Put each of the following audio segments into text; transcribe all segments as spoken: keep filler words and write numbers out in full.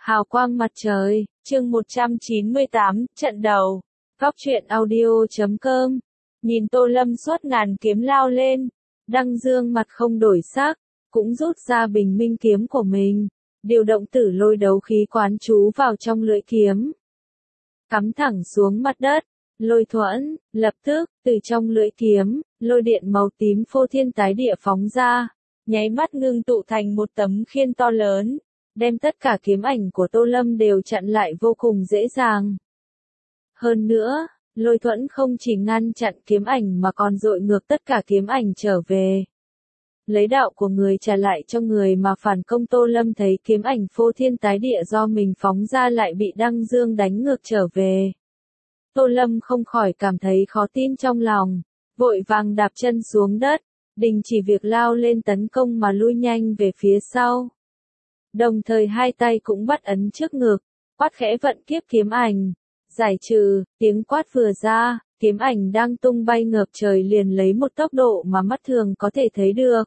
Hào quang mặt trời, chương một trăm chín mươi tám, trận đầu. Góc truyện audio chấm com. Nhìn Tô Lâm suốt ngàn kiếm lao lên, Đăng Dương mặt không đổi sắc, cũng rút ra bình minh kiếm của mình, điều động tử lôi đấu khí quán chú vào trong lưỡi kiếm. Cắm thẳng xuống mặt đất, lôi thuẫn, lập tức, từ trong lưỡi kiếm, lôi điện màu tím phô thiên tái địa phóng ra, nháy mắt ngưng tụ thành một tấm khiên to lớn, đem tất cả kiếm ảnh của Tô Lâm đều chặn lại vô cùng dễ dàng. Hơn nữa, lôi thuẫn không chỉ ngăn chặn kiếm ảnh mà còn dội ngược tất cả kiếm ảnh trở về. Lấy đạo của người trả lại cho người mà phản công. Tô Lâm thấy kiếm ảnh phô thiên tái địa do mình phóng ra lại bị Đăng Dương đánh ngược trở về. Tô Lâm không khỏi cảm thấy khó tin trong lòng, vội vàng đạp chân xuống đất, đình chỉ việc lao lên tấn công mà lui nhanh về phía sau. Đồng thời hai tay cũng bắt ấn trước ngực, quát khẽ vận kiếp kiếm ảnh, giải trừ. Tiếng quát vừa ra, kiếm ảnh đang tung bay ngược trời liền lấy một tốc độ mà mắt thường có thể thấy được.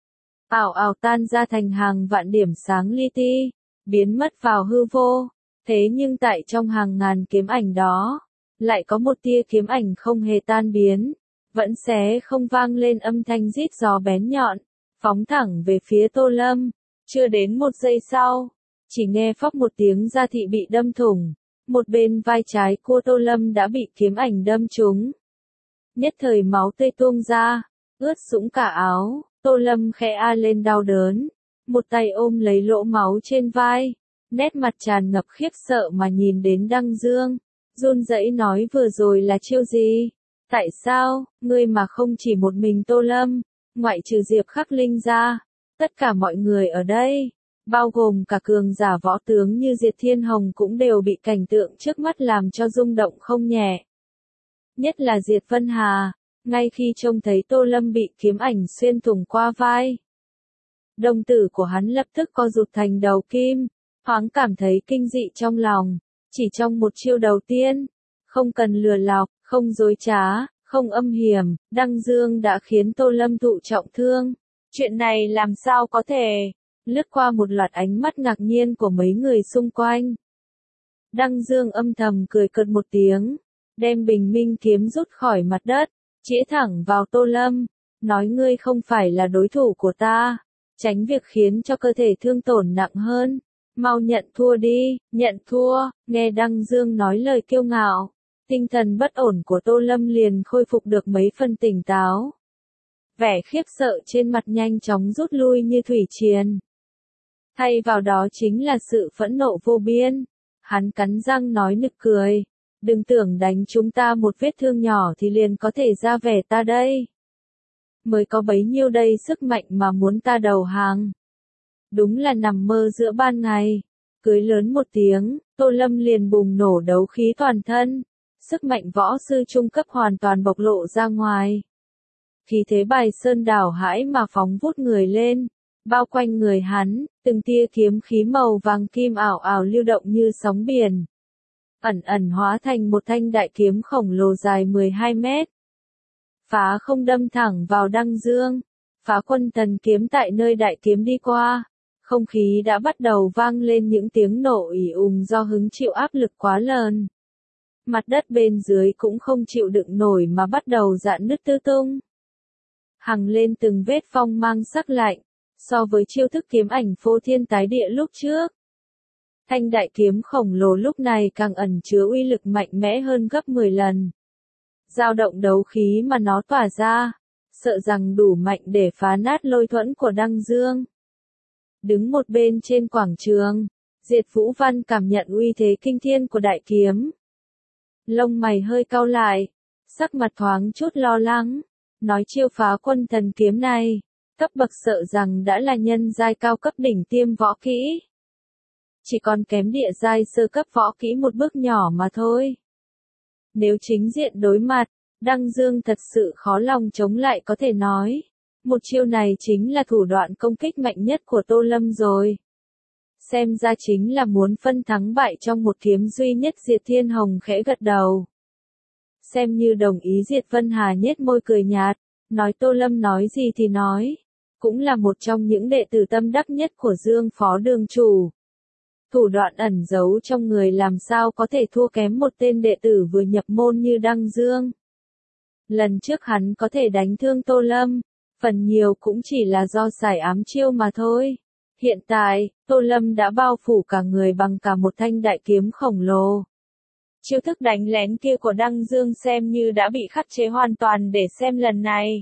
Ảo ảo tan ra thành hàng vạn điểm sáng li ti, biến mất vào hư vô. Thế nhưng tại trong hàng ngàn kiếm ảnh đó, lại có một tia kiếm ảnh không hề tan biến, vẫn xé không vang lên âm thanh rít gió bén nhọn, phóng thẳng về phía Tô Lâm. Chưa đến một giây sau, chỉ nghe phóc một tiếng da thị bị đâm thủng, một bên vai trái của Tô Lâm đã bị kiếm ảnh đâm trúng. Nhất thời máu tươi tuôn ra, ướt sũng cả áo, Tô Lâm khẽ a lên đau đớn, một tay ôm lấy lỗ máu trên vai, nét mặt tràn ngập khiếp sợ mà nhìn đến Đăng Dương, run rẩy nói vừa rồi là chiêu gì? Tại sao, ngươi mà không chỉ một mình Tô Lâm, ngoại trừ Diệp Khắc Linh ra, tất cả mọi người ở đây, bao gồm cả cường giả võ tướng như Diệt Thiên Hồng cũng đều bị cảnh tượng trước mắt làm cho rung động không nhẹ. Nhất là Diệt Vân Hà, ngay khi trông thấy Tô Lâm bị kiếm ảnh xuyên thủng qua vai, đồng tử của hắn lập tức co rụt thành đầu kim, thoáng cảm thấy kinh dị trong lòng. Chỉ trong một chiêu đầu tiên, không cần lừa lọc, không dối trá, không âm hiểm, Đăng Dương đã khiến Tô Lâm thụ trọng thương. Chuyện này làm sao có thể? Lướt qua một loạt ánh mắt ngạc nhiên của mấy người xung quanh, Đăng Dương âm thầm cười cợt một tiếng, đem bình minh kiếm rút khỏi mặt đất, chĩa thẳng vào Tô Lâm, nói ngươi không phải là đối thủ của ta, tránh việc khiến cho cơ thể thương tổn nặng hơn, mau nhận thua đi. Nhận thua. Nghe Đăng Dương nói lời kiêu ngạo, tinh thần bất ổn của Tô Lâm liền khôi phục được mấy phần tỉnh táo. Vẻ khiếp sợ trên mặt nhanh chóng rút lui như thủy triền. Thay vào đó chính là sự phẫn nộ vô biên. Hắn cắn răng nói nực cười. Đừng tưởng đánh chúng ta một vết thương nhỏ thì liền có thể ra vẻ ta đây. Mới có bấy nhiêu đây sức mạnh mà muốn ta đầu hàng. Đúng là nằm mơ giữa ban ngày. Cười lớn một tiếng, Tô Lâm liền bùng nổ đấu khí toàn thân. Sức mạnh võ sư trung cấp hoàn toàn bộc lộ ra ngoài. Khí thế bài sơn đảo hải mà phóng vút người lên, bao quanh người hắn, từng tia kiếm khí màu vàng kim ảo ảo lưu động như sóng biển. Ẩn ẩn hóa thành một thanh đại kiếm khổng lồ dài mười hai mét. Phá không đâm thẳng vào Đăng Dương, phá quân thần kiếm tại nơi đại kiếm đi qua. Không khí đã bắt đầu vang lên những tiếng nổ ỉ ùng do hứng chịu áp lực quá lớn. Mặt đất bên dưới cũng không chịu đựng nổi mà bắt đầu rạn nứt tứ tung. Hằng lên từng vết phong mang sắc lạnh, so với chiêu thức kiếm ảnh phô thiên tái địa lúc trước. Thanh đại kiếm khổng lồ lúc này càng ẩn chứa uy lực mạnh mẽ hơn gấp mười lần. Dao động đấu khí mà nó tỏa ra, sợ rằng đủ mạnh để phá nát lôi thuẫn của Đăng Dương. Đứng một bên trên quảng trường, Diệt Vũ Văn cảm nhận uy thế kinh thiên của đại kiếm. Lông mày hơi cau lại, sắc mặt thoáng chút lo lắng, nói chiêu phá quân thần kiếm này, cấp bậc sợ rằng đã là nhân giai cao cấp đỉnh tiêm võ kỹ. Chỉ còn kém địa giai sơ cấp võ kỹ một bước nhỏ mà thôi. Nếu chính diện đối mặt, Đăng Dương thật sự khó lòng chống lại có thể nói. Một chiêu này chính là thủ đoạn công kích mạnh nhất của Tô Lâm rồi. Xem ra chính là muốn phân thắng bại trong một kiếm duy nhất. Diệt Thiên Hồng khẽ gật đầu. Xem như đồng ý. Diệt Vân Hà nhếch môi cười nhạt, nói Tô Lâm nói gì thì nói. Cũng là một trong những đệ tử tâm đắc nhất của Dương Phó Đường Chủ. Thủ đoạn ẩn giấu trong người làm sao có thể thua kém một tên đệ tử vừa nhập môn như Đăng Dương. Lần trước hắn có thể đánh thương Tô Lâm, phần nhiều cũng chỉ là do xài ám chiêu mà thôi. Hiện tại, Tô Lâm đã bao phủ cả người bằng cả một thanh đại kiếm khổng lồ. Chiêu thức đánh lén kia của Đăng Dương xem như đã bị khắc chế hoàn toàn để xem lần này.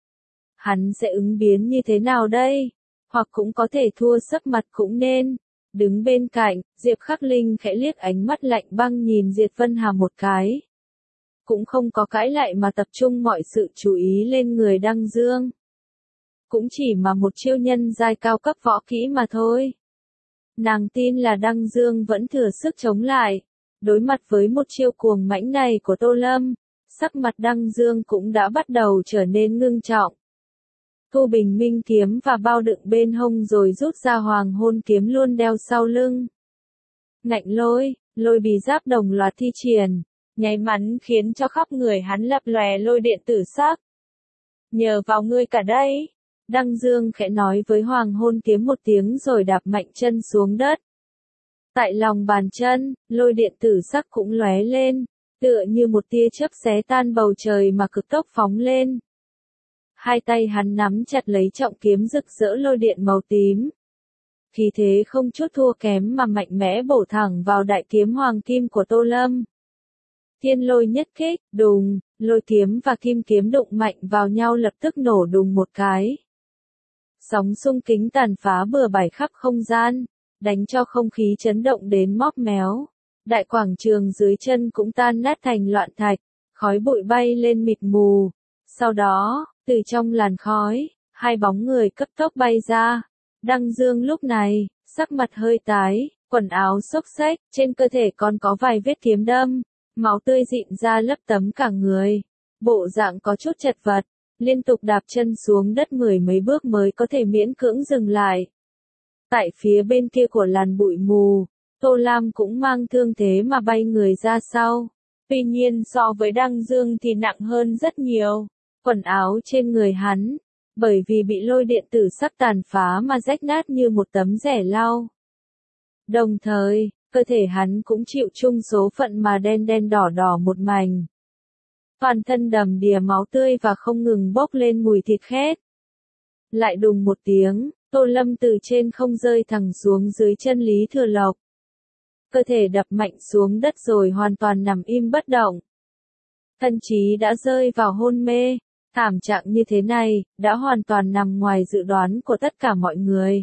Hắn sẽ ứng biến như thế nào đây? Hoặc cũng có thể thua sắc mặt cũng nên. Đứng bên cạnh, Diệp Khắc Linh khẽ liếc ánh mắt lạnh băng nhìn Diệt Vân Hà một cái. Cũng không có cãi lại mà tập trung mọi sự chú ý lên người Đăng Dương. Cũng chỉ mà một chiêu nhân giai cao cấp võ kỹ mà thôi. Nàng tin là Đăng Dương vẫn thừa sức chống lại. Đối mặt với một chiêu cuồng mãnh này của Tô Lâm, sắc mặt Đăng Dương cũng đã bắt đầu trở nên ngưng trọng. Thu bình minh kiếm và bao đựng bên hông rồi rút ra hoàng hôn kiếm luôn đeo sau lưng. Ngạnh lôi, lôi bì giáp đồng loạt thi triển, nháy mắn khiến cho khắp người hắn lập lòe lôi điện tử sắc. Nhờ vào ngươi cả đây, Đăng Dương khẽ nói với hoàng hôn kiếm một tiếng rồi đạp mạnh chân xuống đất. Tại lòng bàn chân, lôi điện tử sắc cũng lóe lên, tựa như một tia chớp xé tan bầu trời mà cực tốc phóng lên. Hai tay hắn nắm chặt lấy trọng kiếm rực rỡ lôi điện màu tím. Khí thế không chút thua kém mà mạnh mẽ bổ thẳng vào đại kiếm hoàng kim của Tô Lâm. Thiên lôi nhất kích, đùng, lôi kiếm và kim kiếm đụng mạnh vào nhau lập tức nổ đùng một cái. Sóng xung kính tàn phá bừa bãi khắp không gian, đánh cho không khí chấn động đến móp méo. Đại quảng trường dưới chân cũng tan nát thành loạn thạch, khói bụi bay lên mịt mù. Sau đó, từ trong làn khói, hai bóng người cấp tốc bay ra. Đăng Dương lúc này, sắc mặt hơi tái, quần áo xốc xếch, trên cơ thể còn có vài vết kiếm đâm, máu tươi rịn ra lấp tấm cả người. Bộ dạng có chút chật vật, liên tục đạp chân xuống đất mười mấy bước mới có thể miễn cưỡng dừng lại. Tại phía bên kia của làn bụi mù, Tô Lam cũng mang thương thế mà bay người ra sau. Tuy nhiên so với Đăng Dương thì nặng hơn rất nhiều. Quần áo trên người hắn, bởi vì bị lôi điện tử sắc tàn phá mà rách nát như một tấm rẻ lau. Đồng thời, cơ thể hắn cũng chịu chung số phận mà đen đen đỏ đỏ một mảnh. Toàn thân đầm đìa máu tươi và không ngừng bốc lên mùi thịt khét. Lại đùng một tiếng, Tô Lâm từ trên không rơi thẳng xuống dưới chân Lý Thừa Lộc. Cơ thể đập mạnh xuống đất rồi hoàn toàn nằm im bất động. Thân trí đã rơi vào hôn mê. Thảm trạng như thế này, đã hoàn toàn nằm ngoài dự đoán của tất cả mọi người.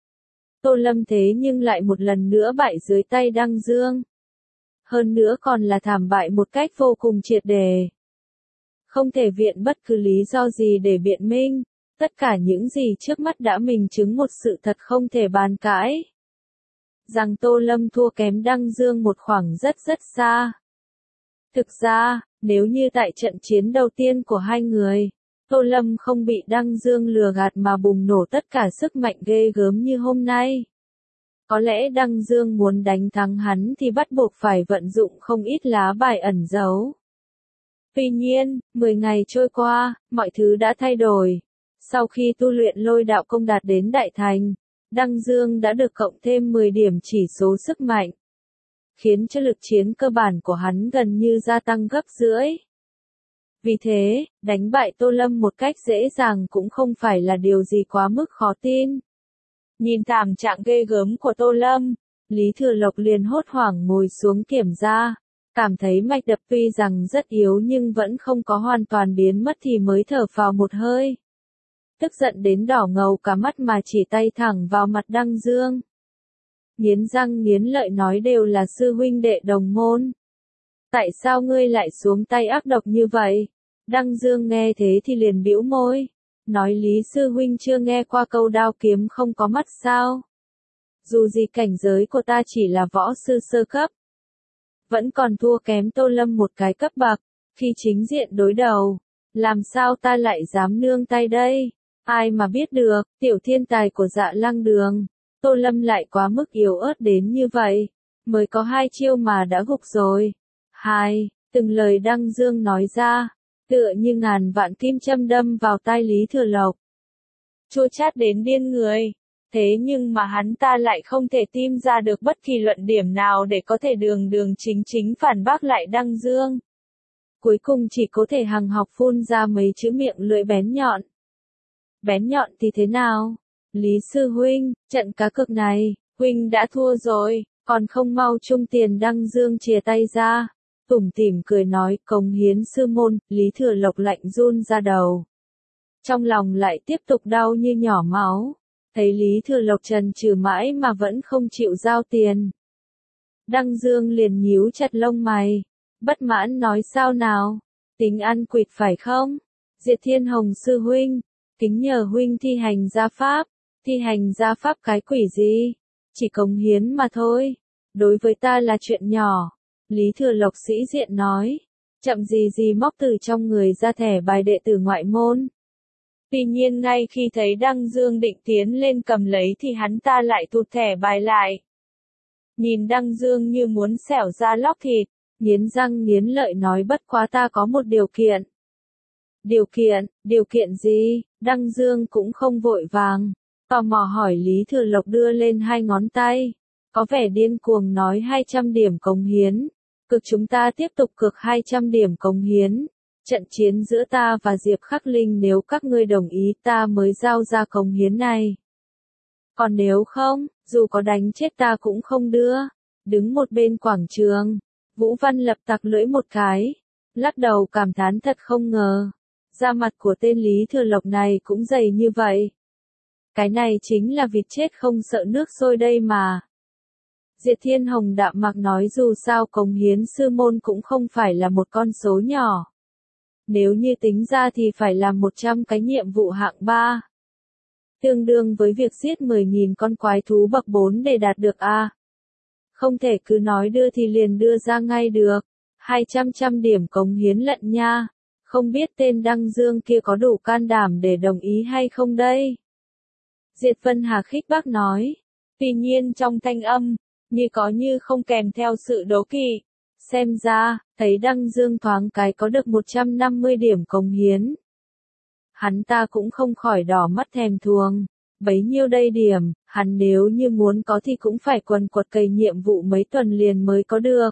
Tô Lâm thế nhưng lại một lần nữa bại dưới tay Đăng Dương. Hơn nữa còn là thảm bại một cách vô cùng triệt để. Không thể viện bất cứ lý do gì để biện minh, tất cả những gì trước mắt đã minh chứng một sự thật không thể bàn cãi. Rằng Tô Lâm thua kém Đăng Dương một khoảng rất rất xa. Thực ra, nếu như tại trận chiến đầu tiên của hai người, Tô Lâm không bị Đăng Dương lừa gạt mà bùng nổ tất cả sức mạnh ghê gớm như hôm nay. Có lẽ Đăng Dương muốn đánh thắng hắn thì bắt buộc phải vận dụng không ít lá bài ẩn giấu. Tuy nhiên, mười ngày trôi qua, mọi thứ đã thay đổi. Sau khi tu luyện lôi đạo công đạt đến đại thành, Đăng Dương đã được cộng thêm mười điểm chỉ số sức mạnh, khiến cho lực chiến cơ bản của hắn gần như gia tăng gấp rưỡi. Vì thế, đánh bại Tô Lâm một cách dễ dàng cũng không phải là điều gì quá mức khó tin. Nhìn thảm trạng ghê gớm của Tô Lâm, Lý Thừa Lộc liền hốt hoảng ngồi xuống kiểm tra, cảm thấy mạch đập tuy rằng rất yếu nhưng vẫn không có hoàn toàn biến mất thì mới thở phào một hơi. Tức giận đến đỏ ngầu cả mắt mà chỉ tay thẳng vào mặt Đăng Dương. Nghiến răng nghiến lợi nói đều là sư huynh đệ đồng môn. Tại sao ngươi lại xuống tay ác độc như vậy? Đăng Dương nghe thế thì liền bĩu môi. Nói Lý sư huynh chưa nghe qua câu đao kiếm không có mắt sao? Dù gì cảnh giới của ta chỉ là võ sư sơ cấp. Vẫn còn thua kém Tô Lâm một cái cấp bậc. Khi chính diện đối đầu, làm sao ta lại dám nương tay đây? Ai mà biết được, tiểu thiên tài của Dạ Lăng Đường. Tô Lâm lại quá mức yếu ớt đến như vậy, mới có hai chiêu mà đã gục rồi. Hai, từng lời Đăng Dương nói ra, tựa như ngàn vạn kim châm đâm vào tai Lý Thừa Lộc. Chua chát đến điên người, Thế nhưng mà hắn ta lại không thể tìm ra được bất kỳ luận điểm nào để có thể đường đường chính chính phản bác lại Đăng Dương. Cuối cùng chỉ có thể hằng học phun ra mấy chữ miệng lưỡi bén nhọn. Bén nhọn thì thế nào? Lý sư huynh, trận cá cược này, huynh đã thua rồi, còn không mau chung tiền. Đăng Dương chìa tay ra, tủm tỉm cười nói, cống hiến sư môn. Lý Thừa Lộc lạnh run ra đầu. Trong lòng lại tiếp tục đau như nhỏ máu. Thấy Lý Thừa Lộc trần trừ mãi mà vẫn không chịu giao tiền. Đăng Dương liền nhíu chặt lông mày, bất mãn nói, sao nào, tính ăn quỵt phải không? Diệt Thiên Hồng sư huynh, kính nhờ huynh thi hành gia pháp. Thi hành gia pháp cái quỷ gì? Chỉ cống hiến mà thôi. Đối với ta là chuyện nhỏ. Lý Thừa Lộc sĩ diện nói. Chậm gì gì móc từ trong người ra thẻ bài đệ tử ngoại môn. Tuy nhiên ngay khi thấy Đăng Dương định tiến lên cầm lấy thì hắn ta lại thụt thẻ bài lại. Nhìn Đăng Dương như muốn xẻo ra lóc thịt, nghiến răng nghiến lợi nói, bất quá ta có một điều kiện. Điều kiện, điều kiện gì? Đăng Dương cũng không vội vàng, tò mò hỏi. Lý Thừa Lộc đưa lên hai ngón tay, có vẻ điên cuồng nói, hai trăm điểm cống hiến. Cực chúng ta tiếp tục cực hai trăm điểm cống hiến. Trận chiến giữa ta và Diệp Khắc Linh, nếu các ngươi đồng ý ta mới giao ra cống hiến này. Còn nếu không, dù có đánh chết ta cũng không đưa. Đứng một bên quảng trường, Vũ Văn Lập tặc lưỡi một cái, lắc đầu cảm thán thật không ngờ. Da mặt của tên Lý Thừa Lộc này cũng dày như vậy. Cái này chính là vịt chết không sợ nước sôi đây mà. Diệt Thiên Hồng đạm mạc nói, dù sao cống hiến sư môn cũng không phải là một con số nhỏ. Nếu như tính ra thì phải làm một trăm cái nhiệm vụ hạng ba. Tương đương với việc giết mười nghìn con quái thú bậc bốn để đạt được A. Không thể cứ nói đưa thì liền đưa ra ngay được. hai trăm trăm điểm cống hiến lận nha. Không biết tên Đăng Dương kia có đủ can đảm để đồng ý hay không đây? Diệt Vân Hà khích bác nói. Tuy nhiên trong thanh âm, như có như không kèm theo sự đố kỵ. Xem ra, thấy Đăng Dương thoáng cái có được một trăm năm mươi điểm cống hiến. Hắn ta cũng không khỏi đỏ mắt thèm thuồng. Bấy nhiêu đây điểm, hắn nếu như muốn có thì cũng phải quần quật cày nhiệm vụ mấy tuần liền mới có được.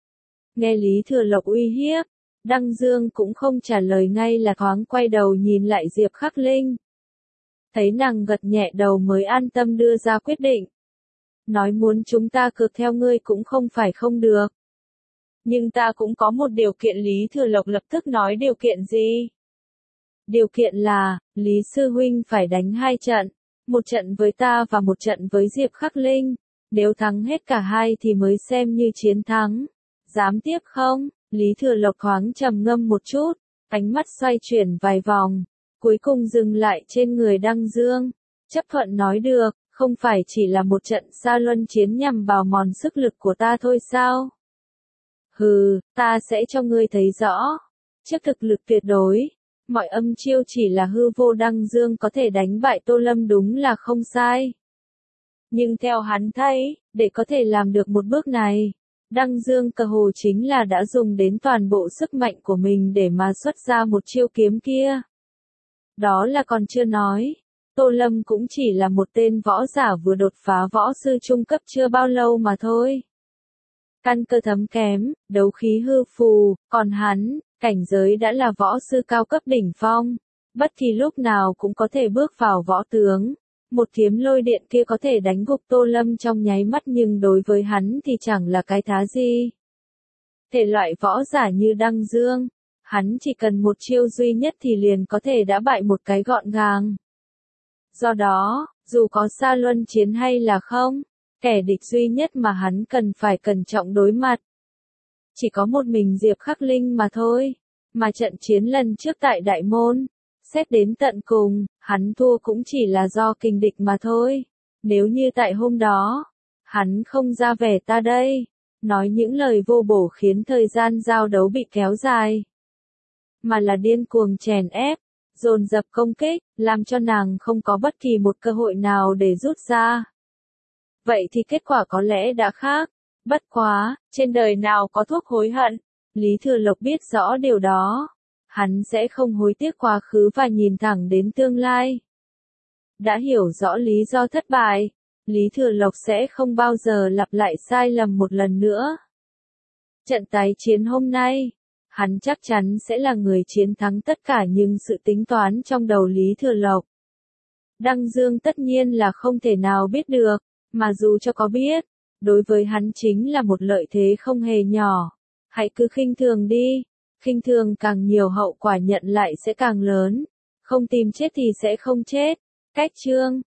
Nghe Lý Thừa Lộc uy hiếp, Đăng Dương cũng không trả lời ngay là thoáng quay đầu nhìn lại Diệp Khắc Linh. Thấy nàng gật nhẹ đầu mới an tâm đưa ra quyết định. Nói muốn chúng ta cược theo ngươi cũng không phải không được. Nhưng ta cũng có một điều kiện. Lý Thừa Lộc lập tức nói, điều kiện gì? Điều kiện là, Lý Sư Huynh phải đánh hai trận. Một trận với ta và một trận với Diệp Khắc Linh. Nếu thắng hết cả hai thì mới xem như chiến thắng. Dám tiếp không? Lý Thừa Lộc thoáng trầm ngâm một chút, ánh mắt xoay chuyển vài vòng, cuối cùng dừng lại trên người Đăng Dương. Chấp thuận nói được, không phải chỉ là một trận sa luân chiến nhằm bào mòn sức lực của ta thôi sao? Hừ, ta sẽ cho ngươi thấy rõ. Trước thực lực tuyệt đối, mọi âm chiêu chỉ là hư vô. Đăng Dương có thể đánh bại Tô Lâm đúng là không sai. Nhưng theo hắn thấy, để có thể làm được một bước này, Đăng Dương cơ hồ chính là đã dùng đến toàn bộ sức mạnh của mình để mà xuất ra một chiêu kiếm kia. Đó là còn chưa nói, Tô Lâm cũng chỉ là một tên võ giả vừa đột phá võ sư trung cấp chưa bao lâu mà thôi. Căn cơ thấm kém, đấu khí hư phù, còn hắn, cảnh giới đã là võ sư cao cấp đỉnh phong, bất kỳ lúc nào cũng có thể bước vào võ tướng. Một kiếm lôi điện kia có thể đánh gục Tô Lâm trong nháy mắt, nhưng đối với hắn thì chẳng là cái thá gì. Thể loại võ giả như Đăng Dương, hắn chỉ cần một chiêu duy nhất thì liền có thể đã bại một cái gọn gàng. Do đó, dù có sa luân chiến hay là không, kẻ địch duy nhất mà hắn cần phải cẩn trọng đối mặt chỉ có một mình Diệp Khắc Linh mà thôi. Mà trận chiến lần trước tại Đại Môn, xét đến tận cùng, hắn thua cũng chỉ là do kình địch mà thôi. Nếu như tại hôm đó, hắn không ra vẻ ta đây, nói những lời vô bổ khiến thời gian giao đấu bị kéo dài, mà là điên cuồng chèn ép, dồn dập công kích, làm cho nàng không có bất kỳ một cơ hội nào để rút ra. Vậy thì kết quả có lẽ đã khác. Bất quá, trên đời nào có thuốc hối hận, Lý Thừa Lộc biết rõ điều đó. Hắn sẽ không hối tiếc quá khứ và nhìn thẳng đến tương lai. Đã hiểu rõ lý do thất bại, Lý Thừa Lộc sẽ không bao giờ lặp lại sai lầm một lần nữa. Trận tái chiến hôm nay, hắn chắc chắn sẽ là người chiến thắng tất cả những sự tính toán trong đầu Lý Thừa Lộc. Đăng Dương tất nhiên là không thể nào biết được, mà dù cho có biết, đối với hắn chính là một lợi thế không hề nhỏ. Hãy cứ khinh thường đi, khinh thường càng nhiều hậu quả nhận lại sẽ càng lớn. Không tìm chết thì sẽ không chết. Cách chương